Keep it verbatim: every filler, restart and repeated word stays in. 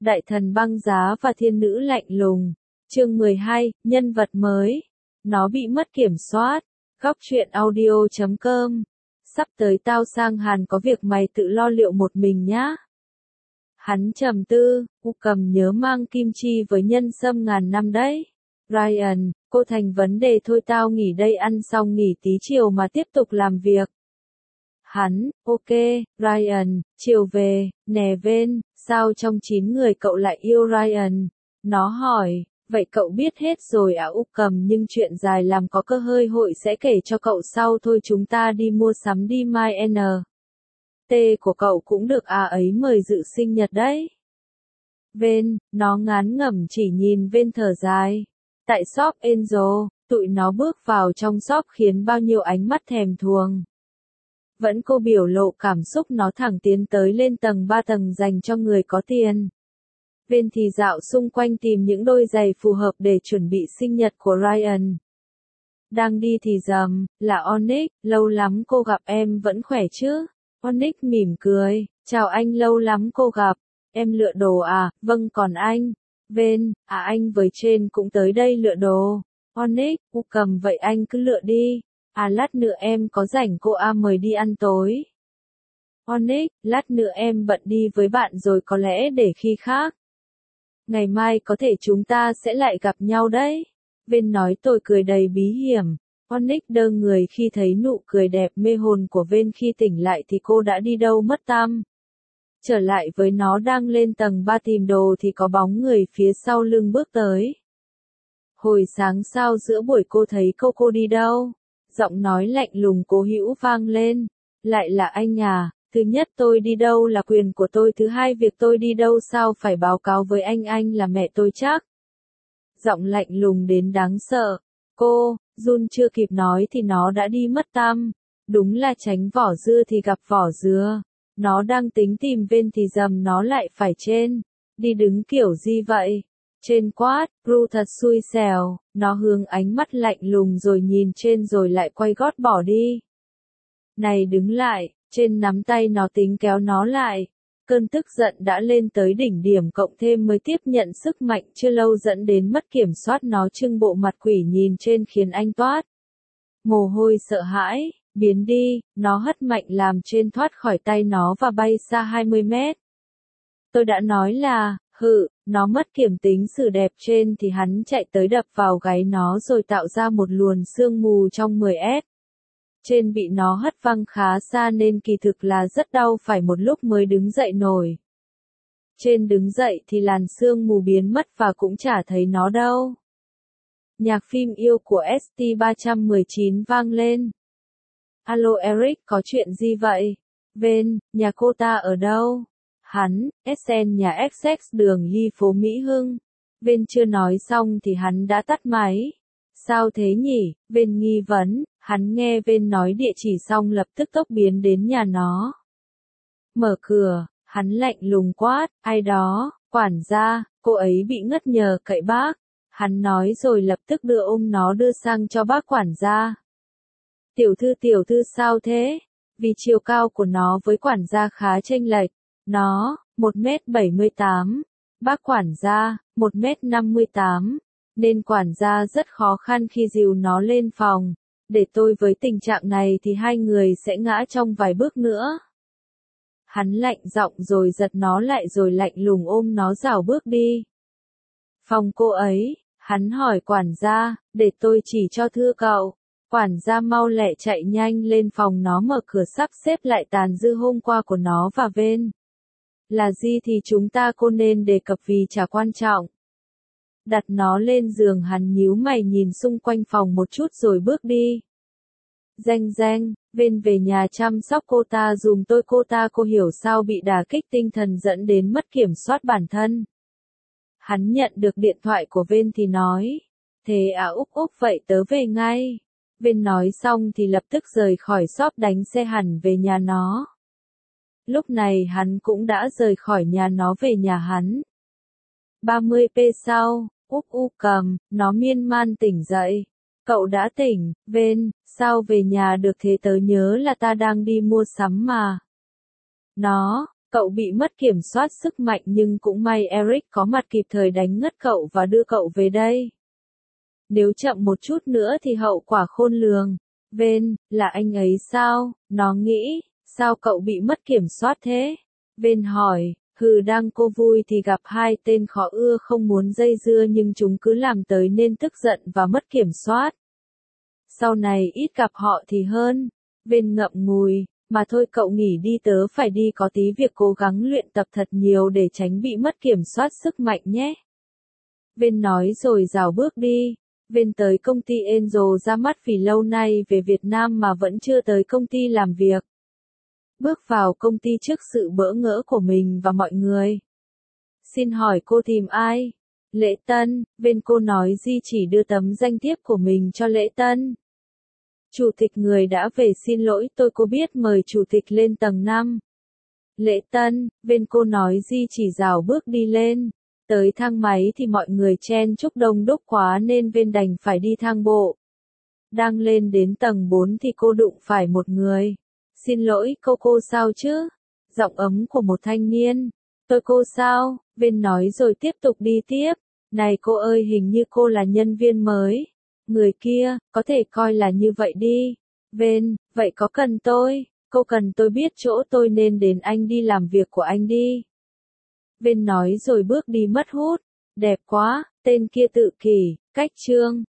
Đại thần băng giá và thiên nữ lạnh lùng. Chương mười hai, nhân vật mới. Nó bị mất kiểm soát. Góc truyện audio chấm com. Sắp tới tao sang Hàn có việc mày tự lo liệu một mình nhá. Hắn trầm tư, U Cầm nhớ mang kim chi với nhân sâm ngàn năm đấy. Ryan, cô thành vấn đề thôi, tao nghỉ đây, ăn xong nghỉ tí chiều mà tiếp tục làm việc. Hắn, ok, Ryan, chiều về, nè Ven, sao trong chín người cậu lại yêu Ryan? Nó hỏi, vậy cậu biết hết rồi à? U Cầm, nhưng chuyện dài làm có cơ hơi hội sẽ kể cho cậu sau thôi, chúng ta đi mua sắm đi, mai n. T của cậu cũng được à, ấy mời dự sinh nhật đấy. Ven, nó ngán ngẩm chỉ nhìn Ven thở dài. Tại shop Angel, tụi nó bước vào trong shop khiến bao nhiêu ánh mắt thèm thuồng. Vẫn cô biểu lộ cảm xúc, nó thẳng tiến tới lên tầng ba, tầng dành cho người có tiền. Ven thì dạo xung quanh tìm những đôi giày phù hợp để chuẩn bị sinh nhật của Ryan. Đang đi thì dầm, là Onyx, lâu lắm cô gặp, em vẫn khỏe chứ? Onyx mỉm cười, chào anh, lâu lắm cô gặp, em lựa đồ à? Vâng, còn anh? Ven, à anh với trên cũng tới đây lựa đồ. Onyx, U Cầm, vậy anh cứ lựa đi. À lát nữa em có rảnh cô A mời đi ăn tối. Onyx, lát nữa em bận đi với bạn rồi, có lẽ để khi khác. Ngày mai có thể chúng ta sẽ lại gặp nhau đấy. Ven nói, tôi cười đầy bí hiểm. Onyx đơ người khi thấy nụ cười đẹp mê hồn của Ven, khi tỉnh lại thì cô đã đi đâu mất tăm. Trở lại với nó đang lên tầng ba tìm đồ thì có bóng người phía sau lưng bước tới. Hồi sáng sao giữa buổi cô thấy cô cô đi đâu? Giọng nói lạnh lùng cố hữu vang lên. Lại là anh à? Thứ nhất, tôi đi đâu là quyền của tôi. Thứ hai, việc tôi đi đâu sao phải báo cáo với anh, anh là mẹ tôi chắc. Giọng lạnh lùng đến đáng sợ. Cô, Jun chưa kịp nói thì nó đã đi mất tăm. Đúng là tránh vỏ dưa thì gặp vỏ dừa. Nó đang tính tìm Ven thì dầm nó lại phải trên. Đi đứng kiểu gì vậy? Trên quát, Ru thật xui xẻo, nó hướng ánh mắt lạnh lùng rồi nhìn trên rồi lại quay gót bỏ đi. Này đứng lại, trên nắm tay nó tính kéo nó lại. Cơn tức giận đã lên tới đỉnh điểm, cộng thêm mới tiếp nhận sức mạnh chưa lâu dẫn đến mất kiểm soát, nó trưng bộ mặt quỷ nhìn trên khiến anh toát mồ hôi sợ hãi. Biến đi, nó hất mạnh làm trên thoát khỏi tay nó và bay xa hai mươi mét. Tôi đã nói là, hự, nó mất kiểm tính sự đẹp trên thì hắn chạy tới đập vào gáy nó rồi tạo ra một luồn sương mù trong mười mét. Trên bị nó hất văng khá xa nên kỳ thực là rất đau, phải một lúc mới đứng dậy nổi. Trên đứng dậy thì làn sương mù biến mất và cũng chả thấy nó đâu. Nhạc phim yêu của ét tê ba một chín vang lên. Alo Eric, có chuyện gì vậy? Ven, nhà cô ta ở đâu? Hắn, Essen nhà ích ích đường Ly phố Mỹ Hưng. Ven chưa nói xong thì hắn đã tắt máy. Sao thế nhỉ? Ven nghi vấn, hắn nghe Ven nói địa chỉ xong lập tức tốc biến đến nhà nó. Mở cửa, hắn lạnh lùng quát, ai đó? Quản gia, cô ấy bị ngất nhờ cậy bác. Hắn nói rồi lập tức đưa ôm nó đưa sang cho bác quản gia. Tiểu thư tiểu thư sao thế? Vì chiều cao của nó với quản gia khá chênh lệch. Nó, một mét bảy mươi tám. Bác quản gia, một mét năm mươi tám. Nên quản gia rất khó khăn khi dìu nó lên phòng. Để tôi với tình trạng này thì hai người sẽ ngã trong vài bước nữa. Hắn lạnh giọng rồi giật nó lại rồi lạnh lùng ôm nó rảo bước đi. Phòng cô ấy, hắn hỏi quản gia, để tôi chỉ cho thưa cậu. Quản gia mau lẹ chạy nhanh lên phòng nó, mở cửa sắp xếp lại tàn dư hôm qua của nó và Ven. Là gì thì chúng ta cô nên đề cập vì chả quan trọng. Đặt nó lên giường, hắn nhíu mày nhìn xung quanh phòng một chút rồi bước đi. Danh danh, Ven về nhà chăm sóc cô ta dùm tôi, cô ta cô hiểu sao bị đả kích tinh thần dẫn đến mất kiểm soát bản thân. Hắn nhận được điện thoại của Ven thì nói, thế à Úc Úc vậy tớ về ngay. Ven nói xong thì lập tức rời khỏi shop đánh xe hẳn về nhà nó. Lúc này hắn cũng đã rời khỏi nhà nó về nhà hắn. ba mươi phút sau, Úc U Cầm, nó miên man tỉnh dậy. Cậu đã tỉnh, Ven, sao về nhà được thế, tớ nhớ là ta đang đi mua sắm mà. Nó, Cậu bị mất kiểm soát sức mạnh nhưng cũng may Eric có mặt kịp thời đánh ngất cậu và đưa cậu về đây. Nếu chậm một chút nữa thì hậu quả khôn lường. Vên, là anh ấy sao? Nó nghĩ, sao cậu bị mất kiểm soát thế? Vên hỏi, hừ đang cô vui thì gặp hai tên khó ưa không muốn dây dưa nhưng chúng cứ làm tới nên tức giận và mất kiểm soát. Sau này ít gặp họ thì hơn. Vên ngậm ngùi, mà thôi cậu nghỉ đi tớ phải đi có tí việc cố gắng luyện tập thật nhiều để tránh bị mất kiểm soát sức mạnh nhé. Vên nói rồi rảo bước đi. Vên tới công ty Angel ra mắt vì lâu nay về Việt Nam mà vẫn chưa tới công ty làm việc. Bước vào công ty trước sự bỡ ngỡ của mình và mọi người. Xin hỏi cô tìm ai? Lễ Tân, Vên cô nói Di chỉ đưa tấm danh thiếp của mình cho Lễ Tân. Chủ tịch người đã về xin lỗi tôi cô biết mời chủ tịch lên tầng năm. Lễ Tân, Vên cô nói Di chỉ rảo bước đi lên. Tới thang máy thì mọi người chen chúc đông đúc quá nên Vên đành phải đi thang bộ. Đang lên đến tầng bốn thì cô đụng phải một người. Xin lỗi cô cô sao chứ? Giọng ấm của một thanh niên. Tôi cô sao? Vên nói rồi tiếp tục đi tiếp. Này cô ơi hình như cô là nhân viên mới. Người kia, có thể coi là như vậy đi. Vên, vậy có cần tôi? Cô cần tôi biết chỗ tôi nên đến anh đi làm việc của anh đi. Vên nói rồi bước đi mất hút. Đẹp quá, tên kia tự kỷ, cách trương.